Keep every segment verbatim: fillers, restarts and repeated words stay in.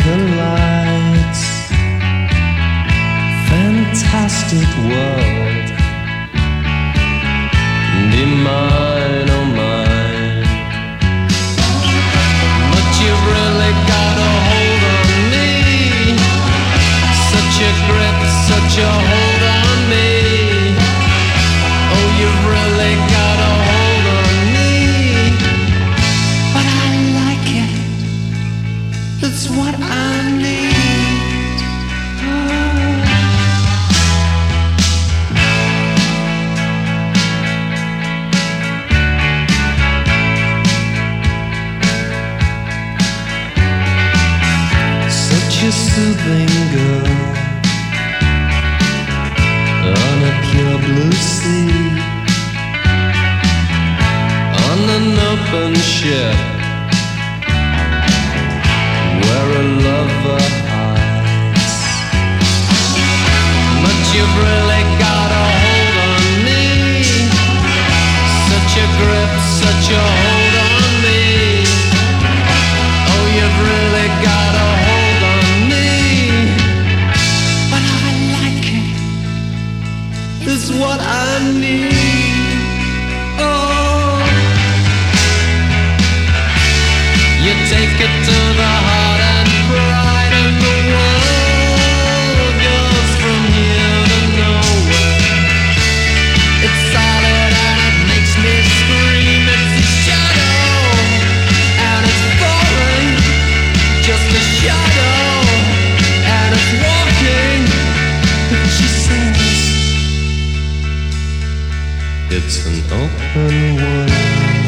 American lights, fantastic world, be mine, oh mine. But you've really got a hold on me, such a grip, such a hold on me. Oh, you've really got a hold on me, but I like it, it's what I need. Oh. Such a soothing girl on a pure blue sea, on an open ship where a lover hides. But you've really got a hold on me, such a grip, such a hold on me. Oh, you've really got a hold on me, but I like it, it's what I need. Oh, you take it to the heart and pride, and the world goes from here to nowhere. It's solid and it makes me scream. It's a shadow and it's falling, just a shadow, and it's walking. She says it's an open world.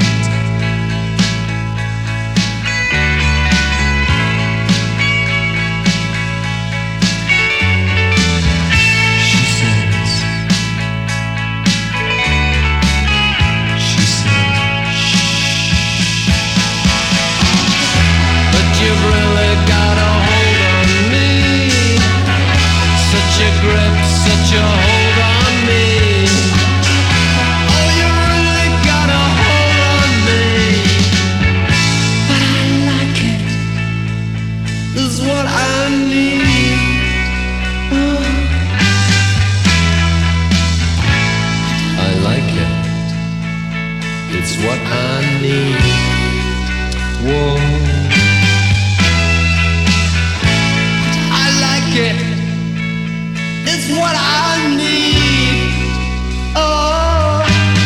You've really got a hold on me, such a grip, such a hold on me. Oh, you really got a hold on me, but I like it, it's what I need. Oh. I like it, it's what I need. Whoa. It's what I need. Oh,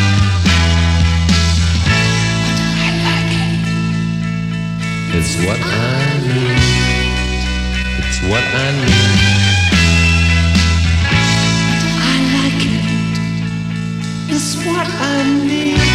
I like it. It's what I need. It's what I need. I like it. It's what I need.